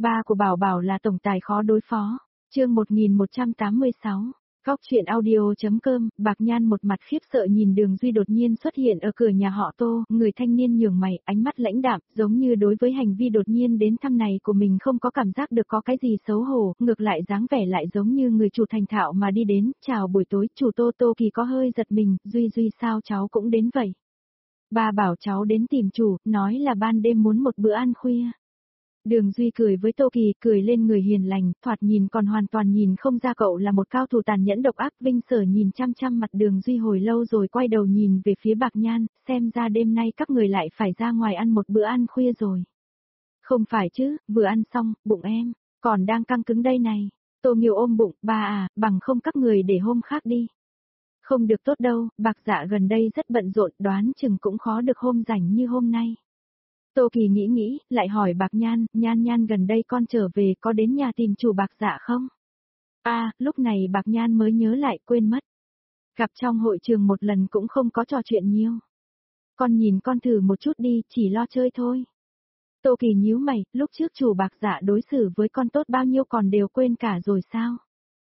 Ba của Bảo Bảo là tổng tài khó đối phó. Chương 1186. Góc truyện audio.com. Bạc Nhan một mặt khiếp sợ nhìn Đường Duy đột nhiên xuất hiện ở cửa nhà họ Tô, người thanh niên nhướng mày, ánh mắt lãnh đạm, giống như đối với hành vi đột nhiên đến thăm này của mình không có cảm giác được có cái gì xấu hổ, ngược lại dáng vẻ lại giống như người chủ thành thạo mà đi đến, chào buổi tối, chủ Tô. Tô Kỳ có hơi giật mình, Duy sao cháu cũng đến vậy? Ba bảo cháu đến tìm chủ, nói là ban đêm muốn một bữa ăn khuya. Đường Duy cười với Tô Kỳ, cười lên người hiền lành, thoạt nhìn còn hoàn toàn nhìn không ra cậu là một cao thủ tàn nhẫn độc ác. Vinh Sở nhìn chăm chăm mặt Đường Duy hồi lâu rồi quay đầu nhìn về phía Bạc Nhan, xem ra đêm nay các người lại phải ra ngoài ăn một bữa ăn khuya rồi. Không phải chứ, vừa ăn xong, bụng em, còn đang căng cứng đây này. Tô Nghiêu ôm bụng, ba à, bằng không các người để hôm khác đi. Không được tốt đâu, Bạc Dạ gần đây rất bận rộn, đoán chừng cũng khó được hôm rảnh như hôm nay. Tô Kỳ nghĩ, lại hỏi Bạc Nhan, Nhan gần đây con trở về có đến nhà tìm chủ Bạc Dạ không? Lúc này Bạc Nhan mới nhớ lại, quên mất. Gặp trong hội trường một lần cũng không có trò chuyện nhiều. Con nhìn con thử một chút đi, chỉ lo chơi thôi. Tô Kỳ nhíu mày, lúc trước chủ Bạc Dạ đối xử với con tốt bao nhiêu còn đều quên cả rồi sao?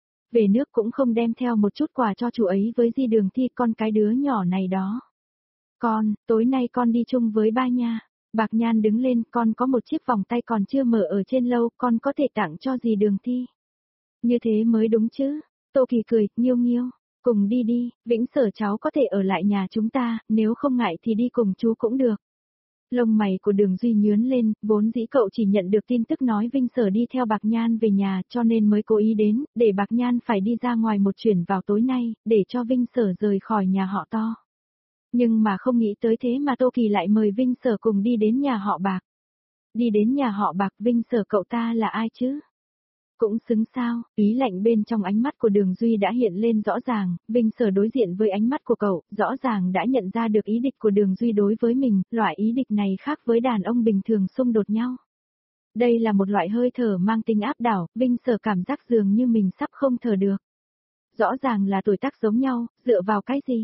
Về nước cũng không đem theo một chút quà cho chủ ấy với Di Đường Thi, con cái đứa nhỏ này đó. Con, tối nay con đi chung với ba nha. Bạc Nhan đứng lên, con có một chiếc vòng tay còn chưa mở ở trên lâu, con có thể tặng cho Di Đường Thi. Như thế mới đúng chứ. Tô Kỳ cười, Nghiêu, cùng đi, Vĩnh Sở cháu có thể ở lại nhà chúng ta, nếu không ngại thì đi cùng chú cũng được. Lông mày của Đường Duy nhướng lên, vốn dĩ cậu chỉ nhận được tin tức nói Vinh Sở đi theo Bạc Nhan về nhà cho nên mới cố ý đến, để Bạc Nhan phải đi ra ngoài một chuyến vào tối nay, để cho Vinh Sở rời khỏi nhà họ To. Nhưng mà không nghĩ tới thế mà Tô Kỳ lại mời Vinh Sở cùng đi đến nhà họ Bạc. Đi đến nhà họ Bạc, Vinh Sở cậu ta là ai chứ? Cũng xứng sao, ý lạnh bên trong ánh mắt của Đường Duy đã hiện lên rõ ràng, Vinh Sở đối diện với ánh mắt của cậu, rõ ràng đã nhận ra được ý địch của Đường Duy đối với mình, loại ý địch này khác với đàn ông bình thường xung đột nhau. Đây là một loại hơi thở mang tính áp đảo, Vinh Sở cảm giác dường như mình sắp không thở được. Rõ ràng là tuổi tác giống nhau, dựa vào cái gì?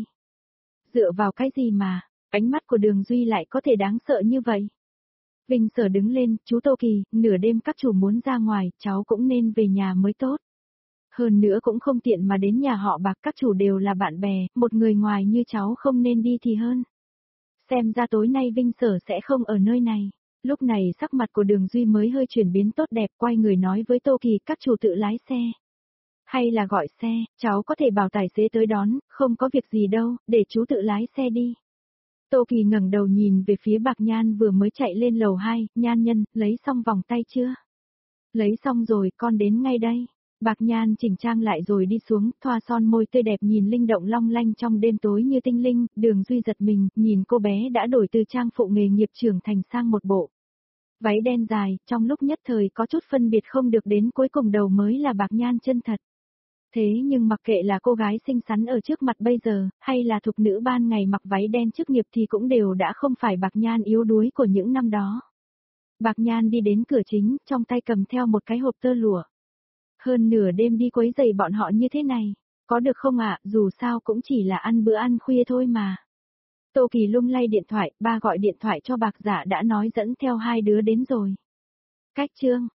Dựa vào cái gì mà, ánh mắt của Đường Duy lại có thể đáng sợ như vậy? Vinh Sở đứng lên, chú Tô Kỳ, nửa đêm các chủ muốn ra ngoài, cháu cũng nên về nhà mới tốt. Hơn nữa cũng không tiện mà đến nhà họ Bạc, các chủ đều là bạn bè, một người ngoài như cháu không nên đi thì hơn. Xem ra tối nay Vinh Sở sẽ không ở nơi này. Lúc này sắc mặt của Đường Duy mới hơi chuyển biến tốt đẹp, quay người nói với Tô Kỳ, các chủ tự lái xe. Hay là gọi xe, cháu có thể bảo tài xế tới đón, không có việc gì đâu, để chú tự lái xe đi. Tô Kỳ ngẩng đầu nhìn về phía Bạc Nhan vừa mới chạy lên lầu 2, Nhan nhân, lấy xong vòng tay chưa? Lấy xong rồi, con đến ngay đây. Bạc Nhan chỉnh trang lại rồi đi xuống, thoa son môi tươi đẹp nhìn linh động long lanh trong đêm tối như tinh linh, Đường Duy giật mình, nhìn cô bé đã đổi từ trang phụ nghề nghiệp trưởng thành sang một bộ váy đen dài, trong lúc nhất thời có chút phân biệt không được đến cuối cùng đầu mới là Bạc Nhan chân thật. Thế nhưng mặc kệ là cô gái xinh xắn ở trước mặt bây giờ, hay là thục nữ ban ngày mặc váy đen chức nghiệp thì cũng đều đã không phải Bạc Nhan yếu đuối của những năm đó. Bạc Nhan đi đến cửa chính, trong tay cầm theo một cái hộp tơ lụa. Hơn nửa đêm đi quấy rầy bọn họ như thế này, có được không ạ, dù sao cũng chỉ là ăn bữa ăn khuya thôi mà. Tô Kỳ lung lay điện thoại, ba gọi điện thoại cho Bạc Dạ đã nói dẫn theo hai đứa đến rồi. Cách chương